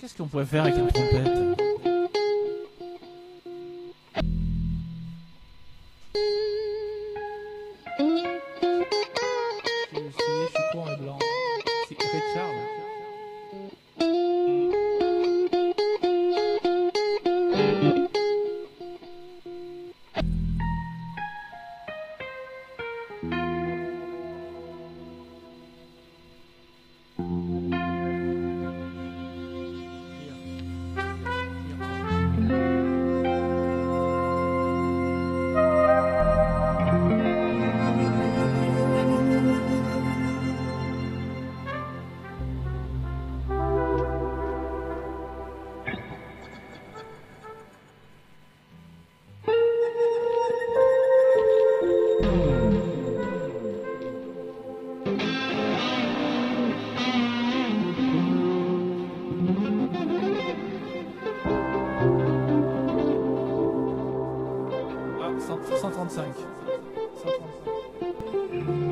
Qu'est-ce qu'on pourrait faire avec une trompette? J'ai essayé, je suis court et blanc. C'est Ray Charles. Ah, 135. 135.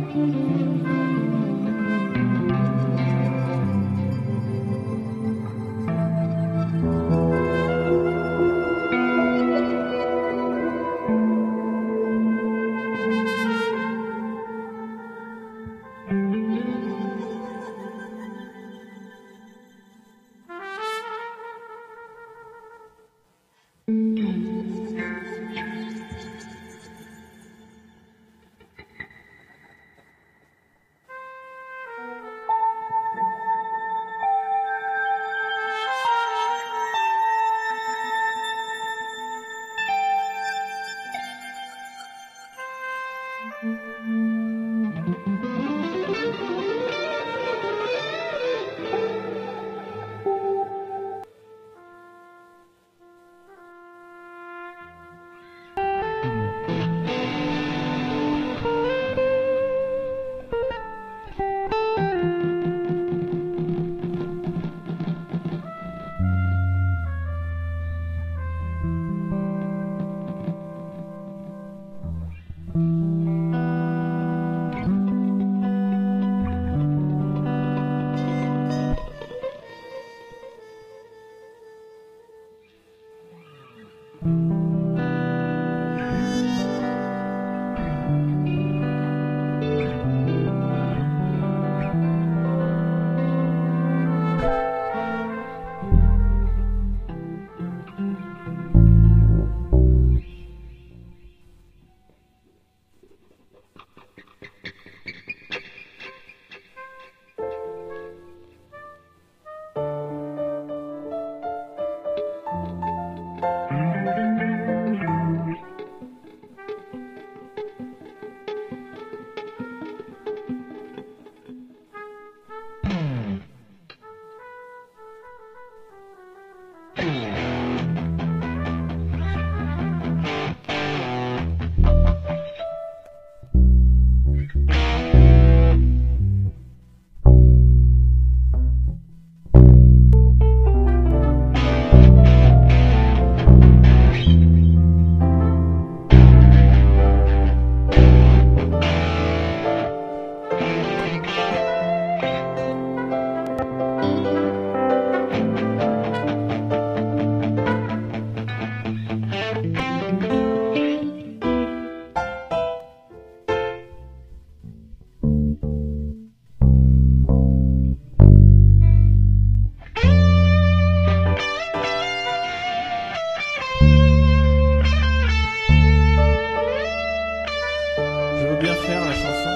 Je veux bien faire la chanson.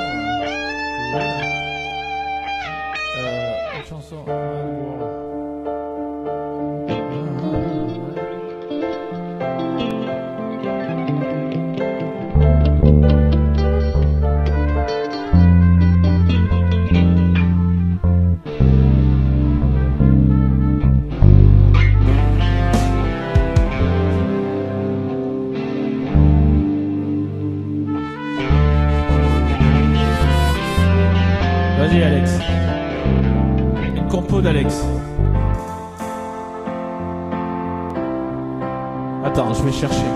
Une chanson. Vas-y Alex. Une compo d'Alex. Attends, je vais chercher.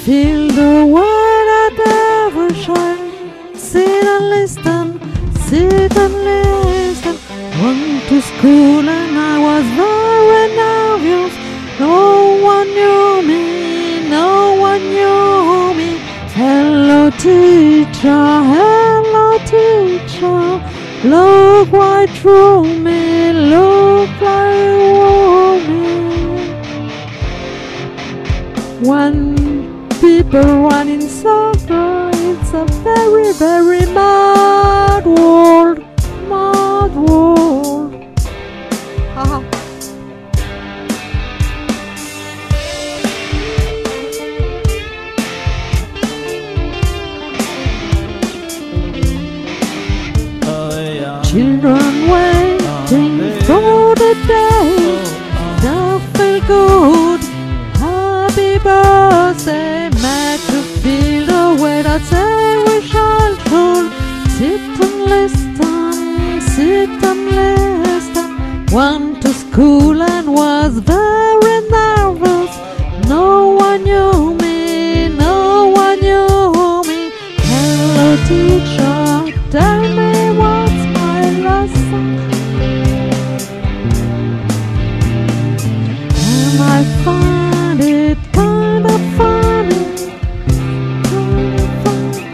feel the way that ever shine. Sit and listen, sit and listen. Went to school and I was very nervous. No one knew me, no one knew me. Hello teacher, hello teacher. Look right through me, look right through me. When people run in circles, it's a very, very mad world, mad world. Haha. Children waiting for the day, they'll feel good. Happy birthday, made to feel the way that every childhood. Sit and listen, sit and listen. Went to school and was very nervous. No one knew me, no one knew me. Hello teacher, tell me what's my lesson. And I find it kind of funny, kind of funny.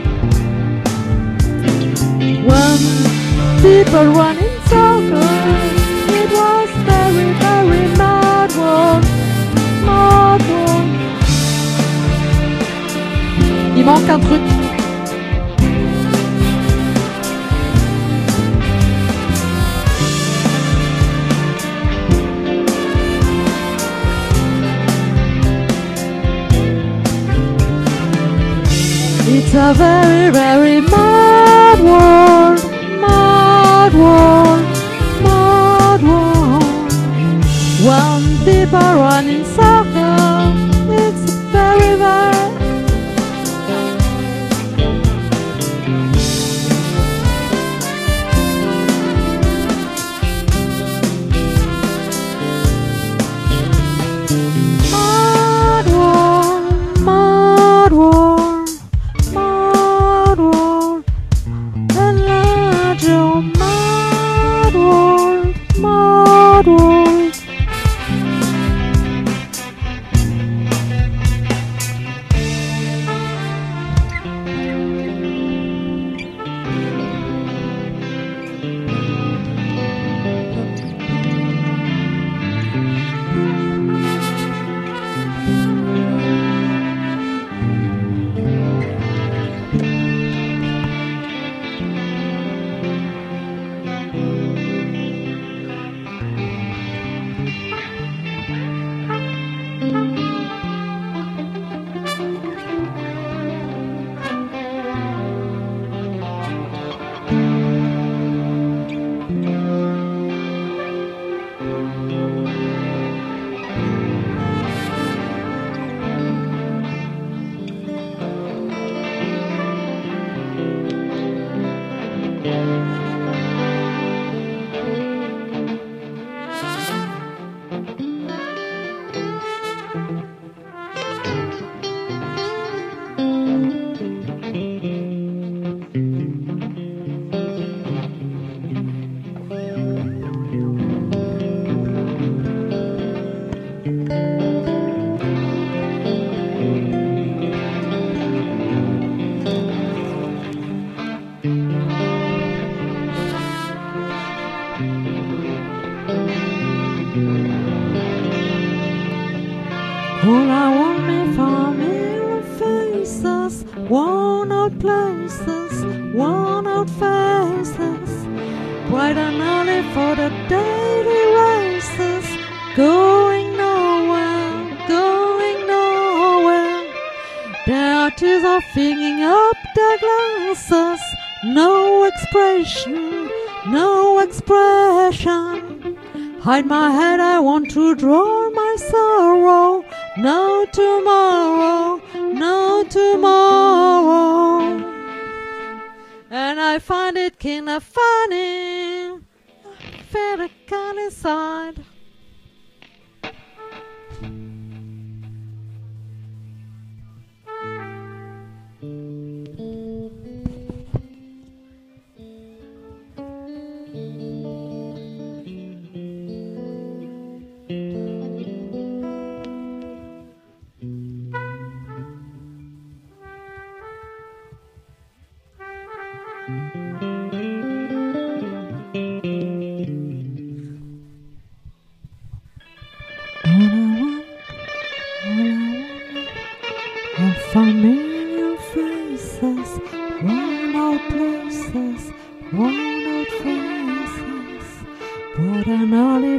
When people run in circles, it was very, very mad world, mad world. Il manque un truc. It's a very, very mad world, mad world, mad world. When people run in circles, it's very, very. Mad world, mad world. Mad world, enlarge your mad world, mad world. All I want me familiar faces, worn out places, worn out faces, bright and early for the daily races, going nowhere, going nowhere. Their tears are filling up their glasses, no expression, no expression. Hide my head, I want to draw my sorrow. No tomorrow, no tomorrow. And I find it kinda funny, feel it kind inside.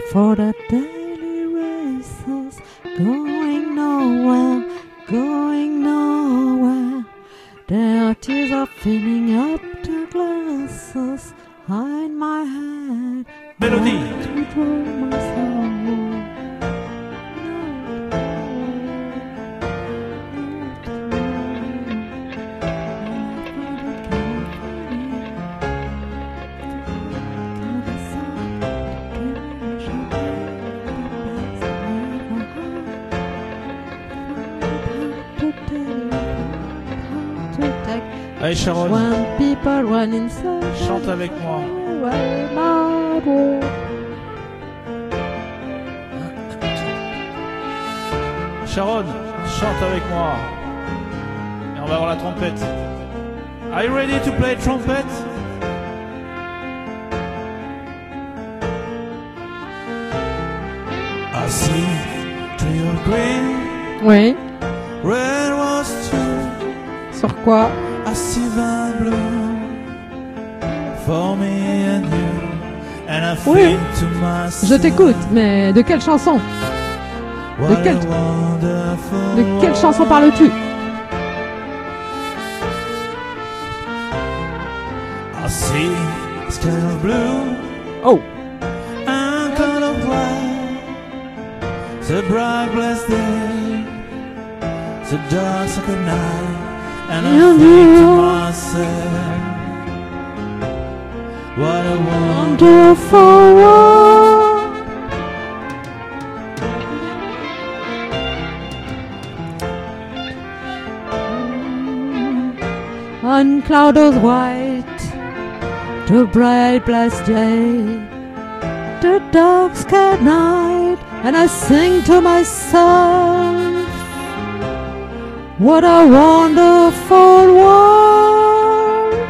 for the daily races, going nowhere, going nowhere. Their tears are filling up the glasses in my head. Melody. To draw my sorrow. Allez Sharon, When people run inside, chante avec moi. Sharon, chante avec moi. Et on va avoir la trompette. Are you ready to play trumpet? I see tree of green, Oui. red was too. Sur quoi? I see the blue for me and you, and I Oui. think to myself. Je t'écoute, mais de quelle chanson? what quelle- a wonderful De quelle chanson parles-tu? I see sky of blue Oh, and color of white, the bright blessed day, the dark sacred night, and I You think to know. myself, what a wonderful world. On cloud of white, the bright blessed day, the dark sky night, and I sing to myself, what a wonderful world.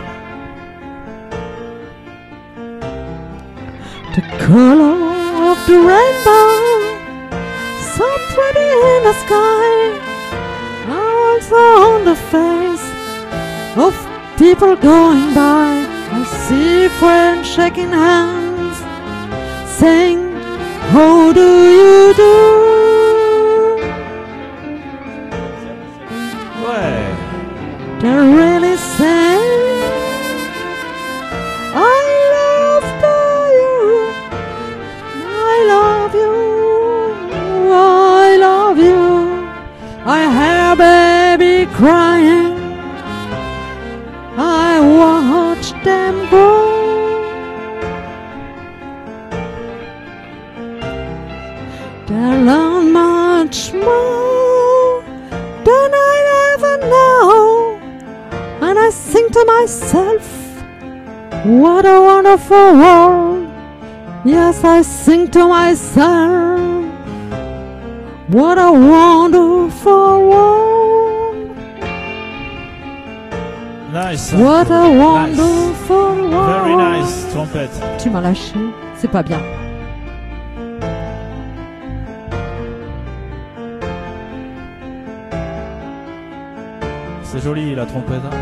The color of the rainbow, so pretty in the sky, also on the face of people going by. I see friends shaking hands, saying, how do you do? Ouais. They're really saying, I love you, I love you, I love you. I hear baby crying, I watch them grow. They learn much more than I ever know, and I sing to myself, what a wonderful world. Yes, I sing to myself, what a wonderful world. Nice. What a Nice. wonderful world. Very nice, trompette. Tu m'as lâché, c'est pas bien. C'est joli la trompette. Hein.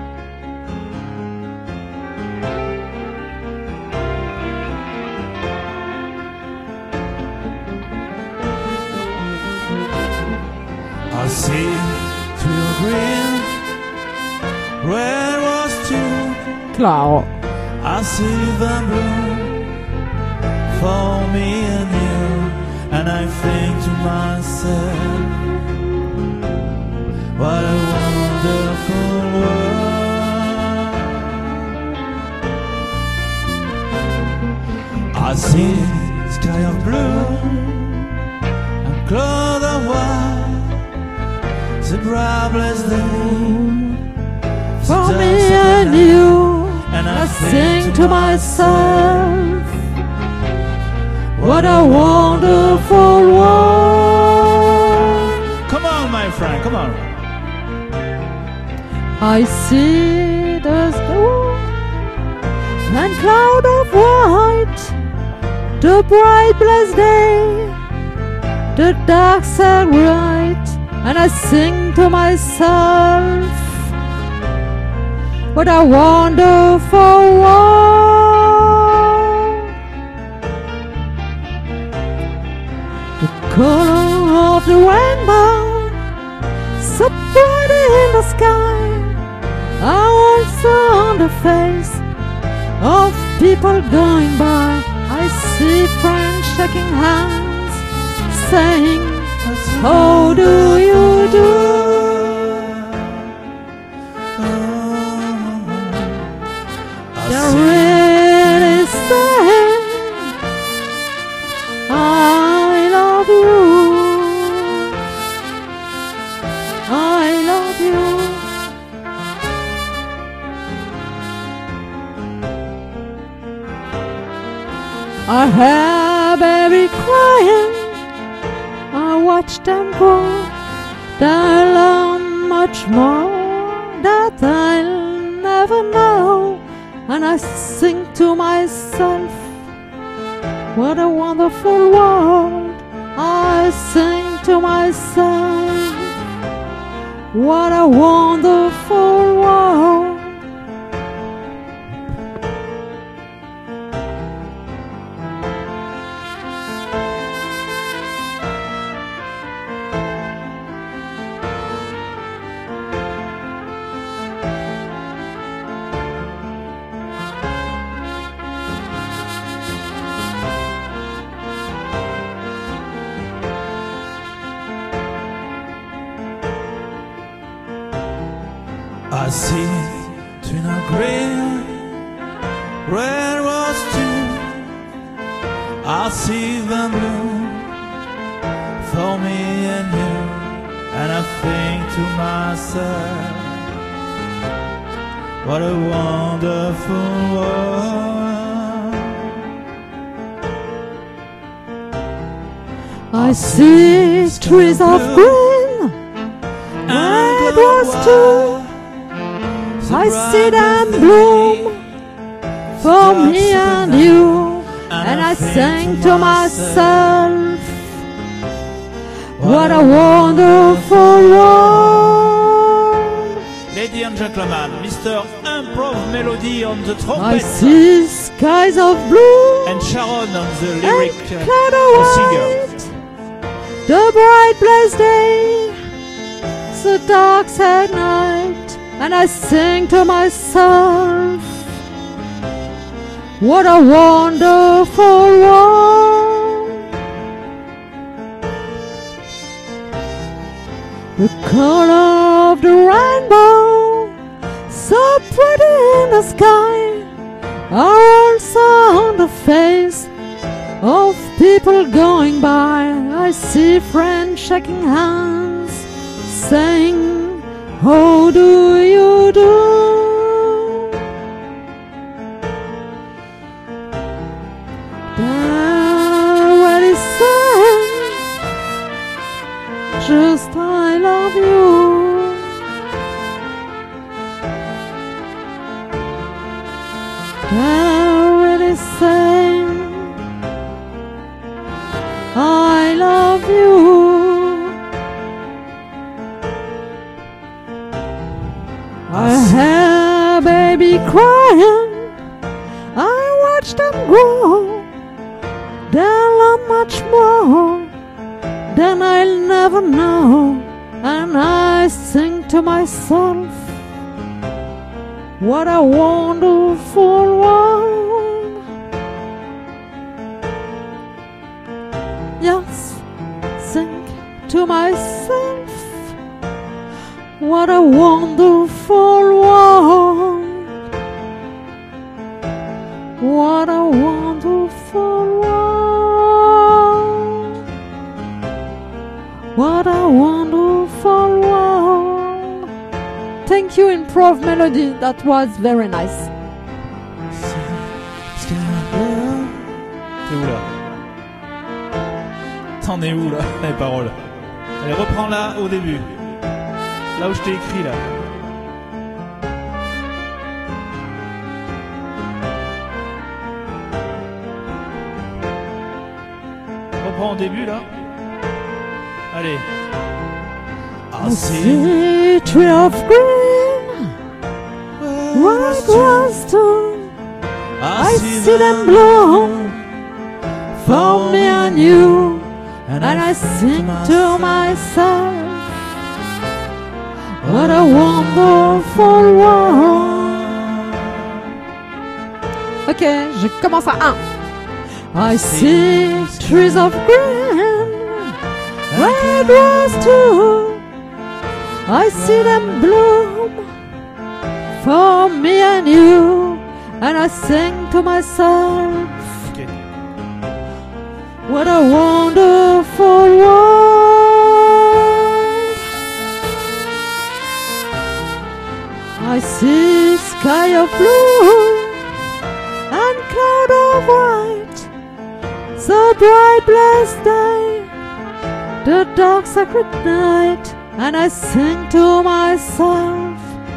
I see through your green, red was too. Claro. I see the blue for me and you, and I think to myself, what a wonderful world. I see sky of blue and cloud of white, the bright blessed day, For the me dark and night, you, and I sing to myself, what a wonderful world. Come on, my friend, come on. I see the sky and cloud of white, the bright blessed day, the dark side right, and I sing to myself, what a wonderful world. color of the rainbow, so pretty in the sky, are also on the face of people going by. I see friends shaking hands, saying, how do you do? They're really saying, I love you, I love you. I hear baby crying, I watch them grow, they'll learn much more that I'll never know. And I sing to myself, what a wonderful world. I sing to myself, what a wonderful world. I see twin a green, red rose too. I see them bloom for me and you, and I think to myself, what a wonderful world. I see trees of green, red rose too. I see them bloom for me and you, and I sing to myself, what a wonderful world. Ladies and gentlemen, Mr. Improv Melody on the I trumpet see skies of blue and Sharon on the and lyric cloud or of singer. white. The bright blessed day, the dark sad night, and I sing to myself, what a wonderful world. The color of the rainbow, so pretty in the sky, are also on the face of people going by. I see friends shaking hands, saying, how do you do? They're really saying, just I love you. They're really saying, I love you. I hear baby crying, I watch them grow, they'll learn much more than I'll never know. And I sing to myself, what a wonderful world. Yes, sing to myself, what a wonderful world. What a wonderful world. What a wonderful world. Thank you, Improv Melody. That was very nice. T'es où là? T'en es où là, les paroles? Allez, reprends là au début. Là où je t'ai écrit là. Reprends au début là. Allez. I see a tree of green, white rose too. I see them bloom for me and you, and I sing to myself, what a wonderful world. Ok, je commence à 1. I see trees of green, red rose too. I see them bloom for me and you, and I sing to myself, Ok. what a wonderful world. I see sky of blue and cloud of white, so bright blessed day, the dark sacred night, and I sing to myself,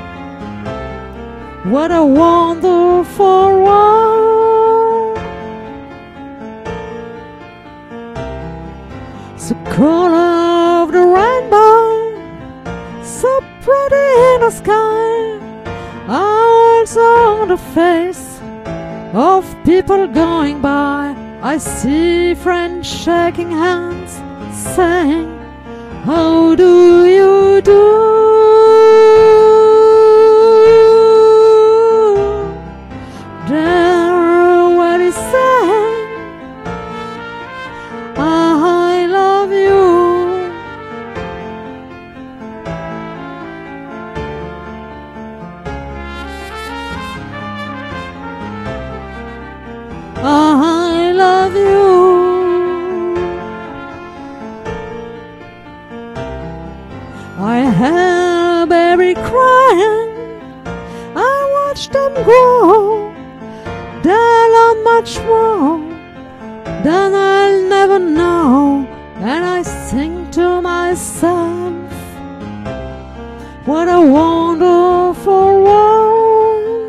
what a wonderful world. The color of the rainbow, so pretty in the sky, also on the face of people going by. I see friends shaking hands, saying, how do you do? There what is saying, I love you. I love you. I hear baby crying, I watch them grow. They learn much more than I'll never know, and I sing to myself, what a wonderful world.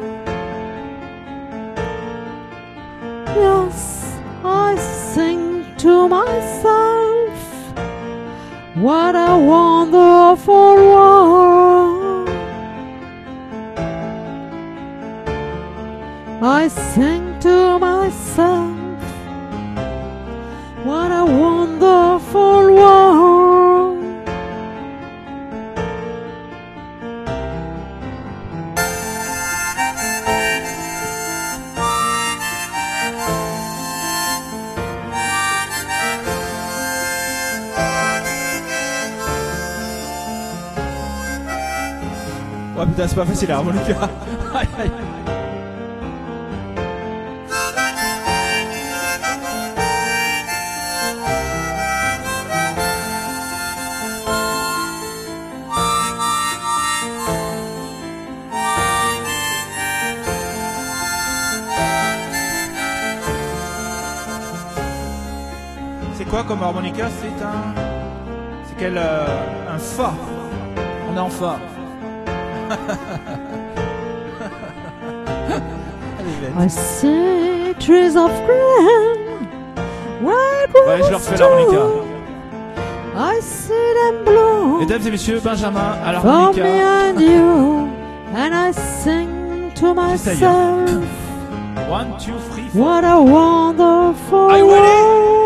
Yes, I sing to myself, what a wonderful world. I sing to myself, what a wonderful world. Ouais, putain, c'est pas facile à harmonica. Aïe, aïe. C'est quoi comme harmonica? C'est quel un fa. On est en fa. I see trees of green, red Ouais, je leur roses fais l'harmonica. too. I see them bloom Mesdames et messieurs, Benjamin à for me l'harmonica. and you, and I sing to Juste ailleurs. myself, 1, 2, 3, 4. what a wonderful Are you ready? world.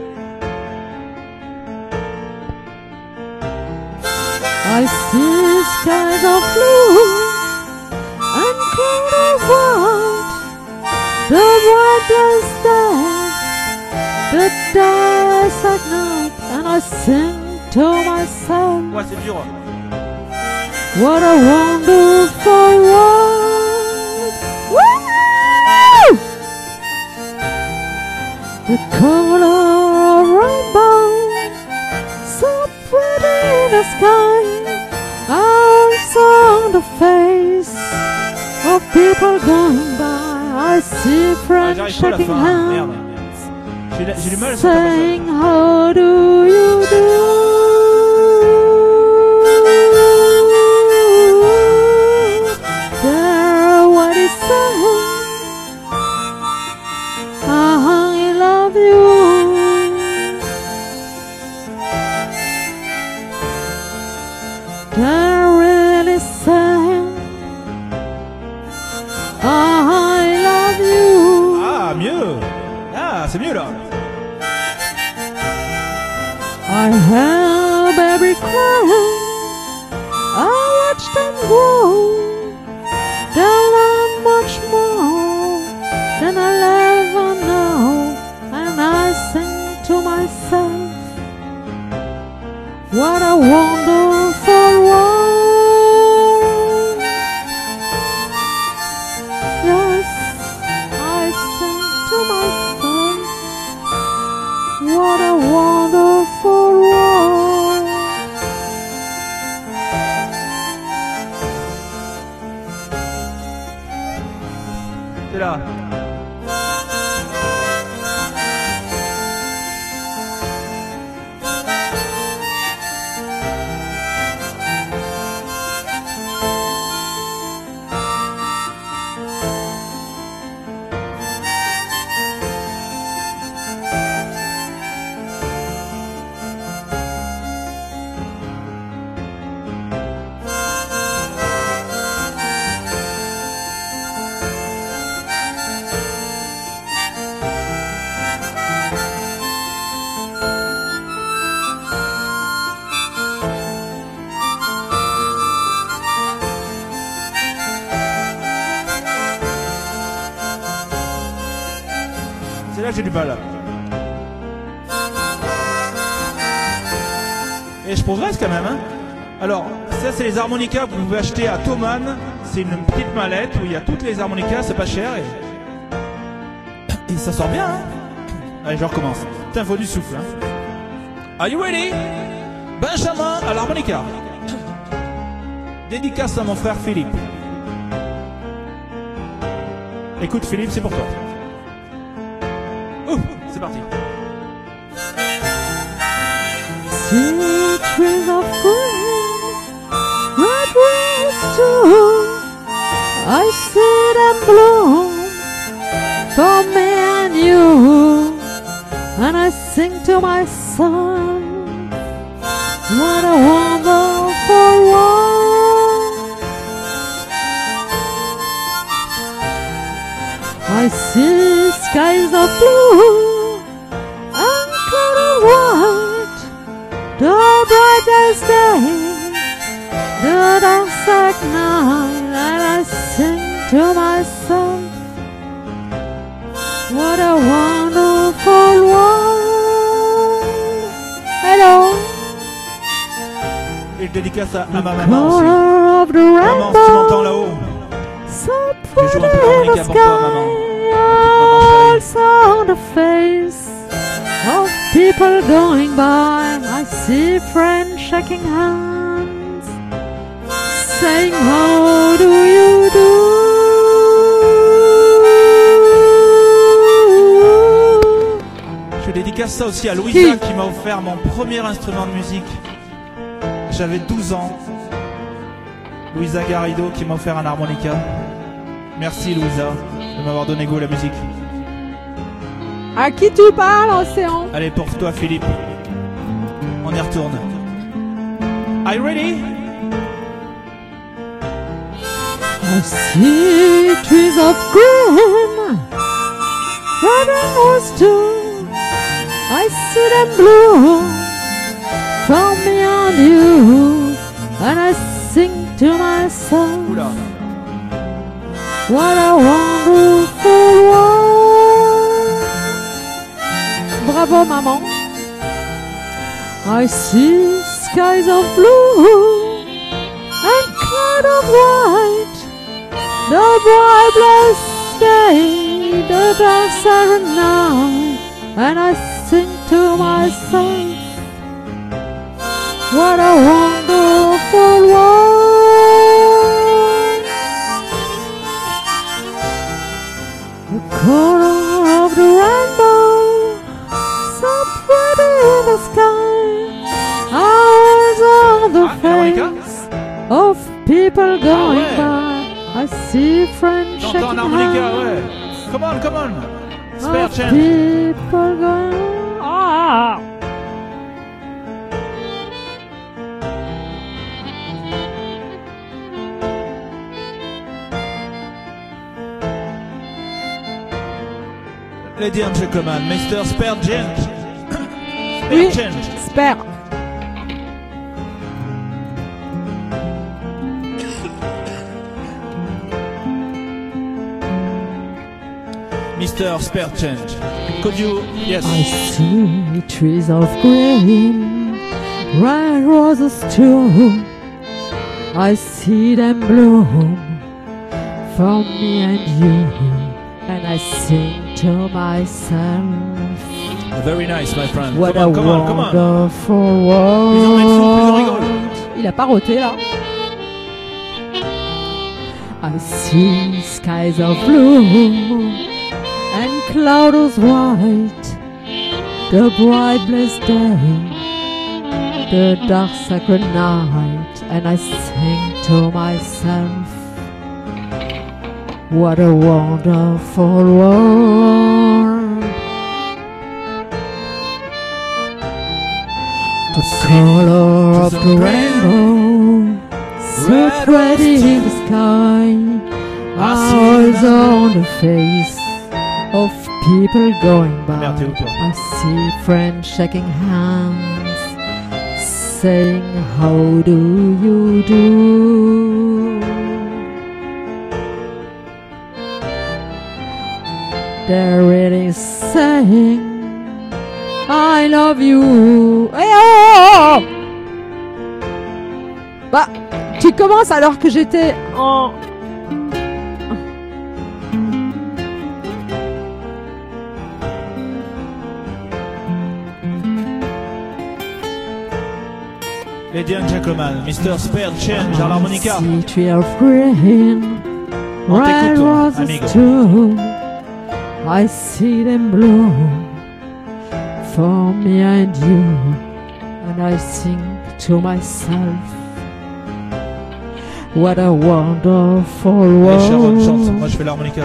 I see skies of blue and cloud of white, the bright blessed day, the dark night, and I sing to myself, Ouais, c'est dur. what a wonderful world. Woo! The color of rainbow, so pretty in the sky, also on the face of people going by. I see Ah, friends j'arrive pas à la shaking fin. Merde. hands, J'ai du mal à cette passage. saying, how do you do? There what is saying, I love you. They're really saying, I love you. Ah, mieux. Ah, c'est mieux là. I heard a baby cry. I watched them grow. They learn much more than I'll ever know. And I sing to myself, what a wonderful world. Yes, I sing to myself, what a wonderful world. C'est là. C'est là que j'ai du mal. Et je progresse quand même, hein. Alors, ça c'est les harmonicas que vous pouvez acheter à Thomann. C'est une petite mallette où il y a toutes les harmonicas, c'est pas cher et ça sort bien, hein. Allez, je recommence. Putain, faut du souffle, hein. Are you ready? Benjamin à l'harmonica. Dédicace à mon frère Philippe. Écoute Philippe, c'est pour toi. C'est parti. See trees of green, red roses too. I see them bloom for me and you. And I sing to my son, what a wonderful world. I see skies of blue and cloud of white, the brightest day, the darkest night, and I sing to myself, what a wonderful world. Hello. Et je dédicace à ma maman aussi. Color of the Maman, si tu m'entends rainbow, là-haut, so je joue un pretty peu in the l'harmonica pour toi, maman. sky. Also on the face of people going by, I see friends shaking hands, saying, how do you do? Je dédicace ça aussi à Louisa qui m'a offert mon premier instrument de musique. J'avais 12 ans. Louisa Garrido qui m'a offert un harmonica. Merci Louisa de m'avoir donné goût à la musique. À qui tu parles, Océan? Allez, pour toi Philippe. On y retourne. Are you ready? I see trees of green, red and rose too. I see them bloom for me and you, and I sing to myself, Oula. what a wonderful world. Bravo, maman. I see skies of blue and cloud of white, the bright blessed day, the dark silent night, and I sing to myself, what a wonderful world. The color of the rainbow, so pretty in the sky, eyes on the harmonica? face of people going ouais. by. I see friends J'entends un shaking harmonica, hands. ouais. Come on, come on. Spare Of change. people going. Ah! Ladies and gentlemen, Mr. Spare Change. Spare Oui, Change. spare. Mr. Spare Change. Could you, yes. I see trees of green, red roses too. I see them bloom for me and you, and I sing to myself. Very nice, my friend. What come a on, come on, come on. wonderful world. Plus on est fou, plus on rigole. Il a pas roté là. I see skies of blue and clouds white, the bright blessed day, the dark sacred night, and I sing to myself, what a wonderful world. The color of the rainbow, so pretty in the sky, eyes on the face of people going by. I see friends shaking hands, saying, how do you do? They're really saying, I love you. Hey, oh! Bah, tu commences alors que j'étais en... Ladies and gentlemen, Mr. Spare Change à l'harmonica. See tree of green, On red t'écoute, roses amigo. too. I see them bloom for me and you, and I sing to myself, what a wonderful Allez, Sharon, chante. world. Moi, je fais l'harmonica.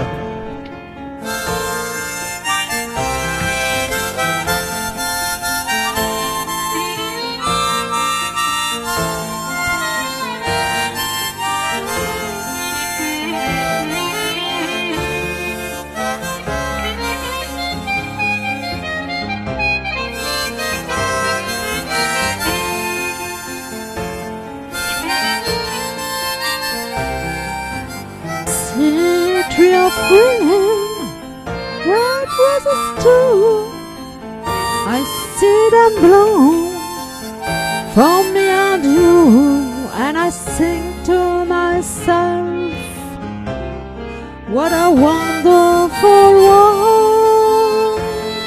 See a tree of green, red roses too. I see them bloom for me and you, and I sing to myself, what a wonderful world.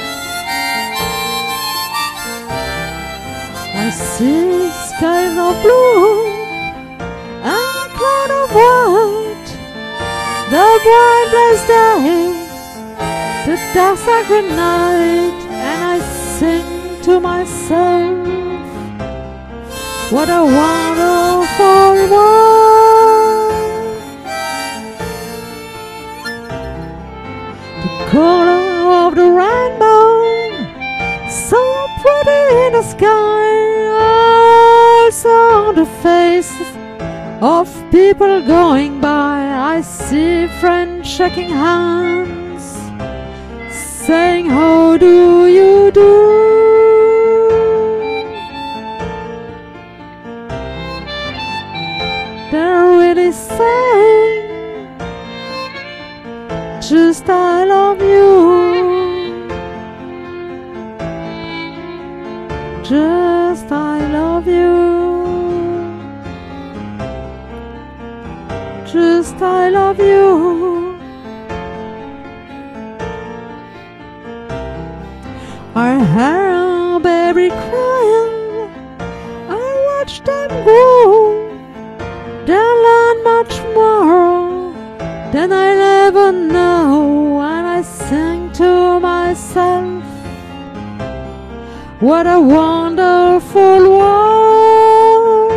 I see skies of blue and cloud of white, the bright blessed day, the dark sacred night, and I sing to myself, what a wonderful world. The color of the rainbow, so pretty in the sky, also on the faces of people going by. I see friends shaking hands, saying, how do you do? They're really saying, just I love you, just I love you, just I love you. I hear a baby crying, I watch them grow, they learn much more than I'll ever know, and I sing to myself, what a wonderful world.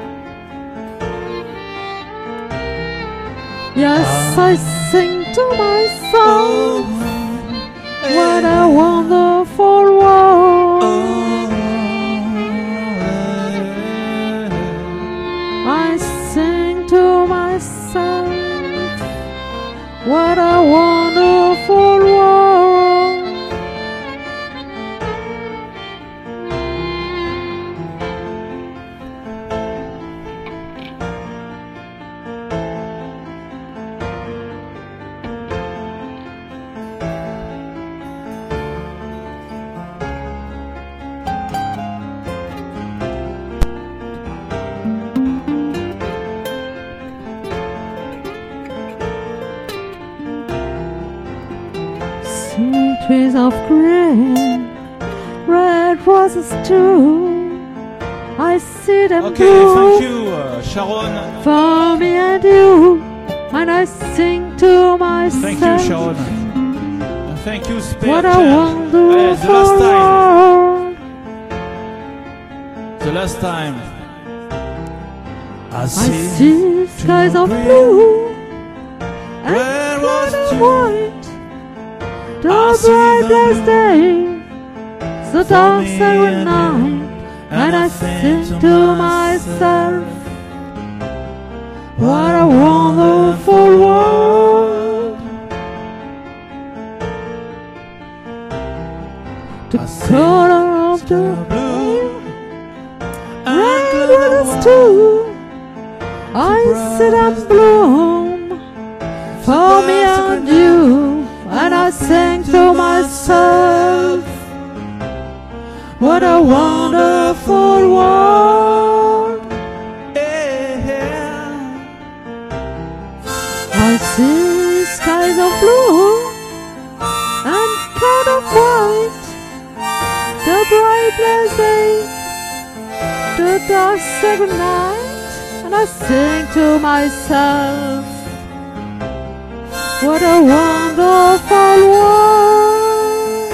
Yes, I sing to myself, what a wonderful world. I sing to myself, what a wonderful world. trees of green, red roses too. I see them Okay, bloom thank you, Sharon. for me and you, and I sing to myself. Thank you, Sharon. And thank you, Spare What a Chan. wonderful The last time. world. The last time. I I see see skies of green, blue and red clouds roses of too. white. The I see bright them blessed day, the for dark me silent and night, and I sing to myself. What a wonderful world. The I see color of the blue red and roses too. I see them bloom for me and you, and I sing to myself. What a wonderful world. I see skies of blue and cloud of white, the bright blessed day, the dark sacred night, and I sing to myself. What a wonderful world.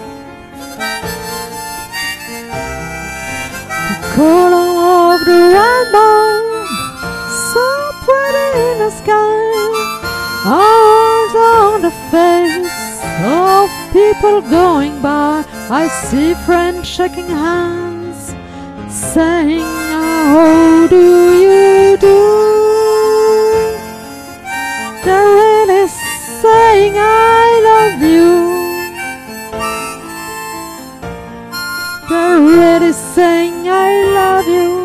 The color of the rainbow, so pretty in the sky, arms on the face of people going by. I see friends shaking hands, saying, how do you do? They're really saying, I love you. They're really saying, I love you.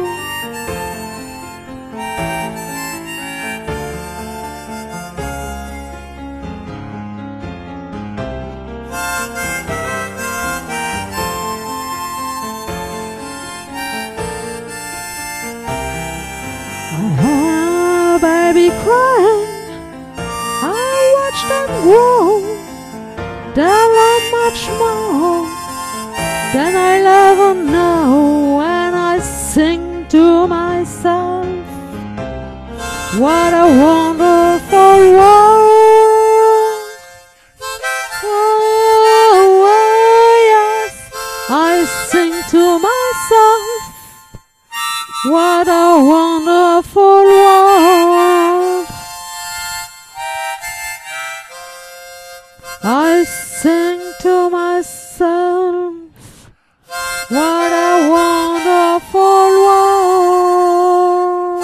I baby crying, I watch them grow. They love much more than I'll ever know, and I sing to myself. What a wonderful world. Oh, yes, I sing to myself. What a wonderful world. I sing to myself. What a wonderful world.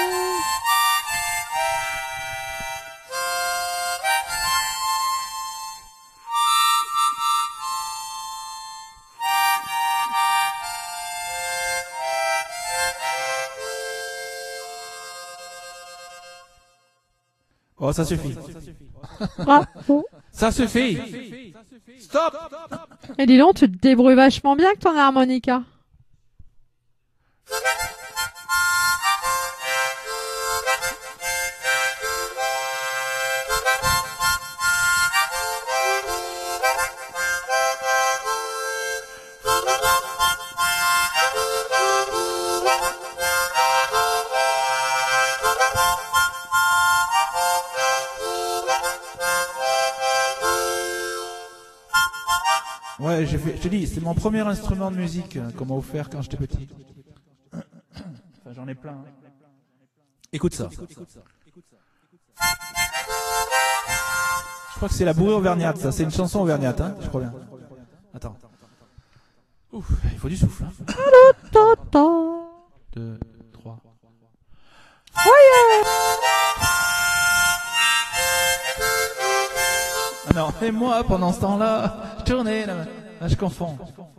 Oh, ça suffit. Bravo. Ça suffit. Stop. Et dis donc, tu te débrouilles vachement bien avec ton harmonica. Ouais, je te dis, c'est mon premier instrument de musique qu'on m'a offert quand j'étais petit. Enfin, j'en ai plein. Hein. Écoute ça. Je crois que c'est la bourrée auvergnate, ça. C'est une chanson auvergnate, hein, je crois bien. Attends. Ouf, il faut du souffle. Hein. 2, 3. Ah non, et moi, pendant ce temps-là, je tournais, là, je confonds.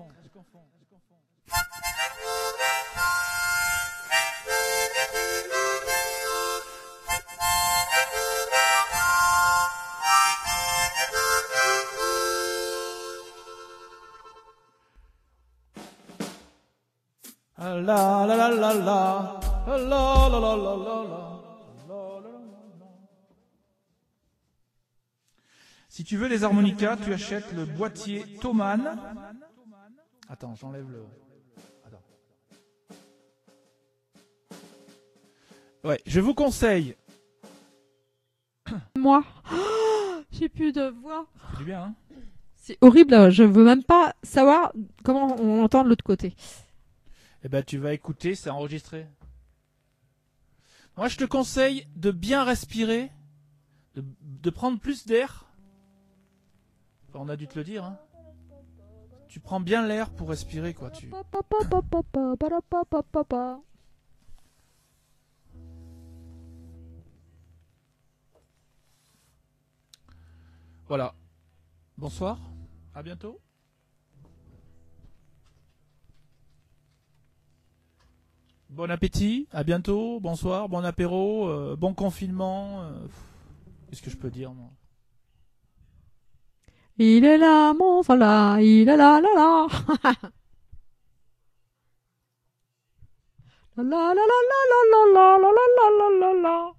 La la la la la, la la la la la la. Si tu veux les harmonicas, tu achètes le boîtier Thomann. Attends, j'enlève le... Attends. Ouais, je vous conseille. Moi. Oh, j'ai plus de voix. Ça fait du bien, hein? C'est horrible, je veux même pas savoir comment on entend de l'autre côté. Eh ben, tu vas écouter, c'est enregistré. Moi, je te conseille de bien respirer, de prendre plus d'air. Enfin, on a dû te le dire, hein. Tu prends bien l'air pour respirer, quoi. Voilà. Bonsoir. À bientôt. Bon appétit. À bientôt. Bonsoir. Bon apéro. Bon confinement. Qu'est-ce que je peux dire, moi? Il est là, mon sola, il est là, là, là. La la la la la la la la la la la la la.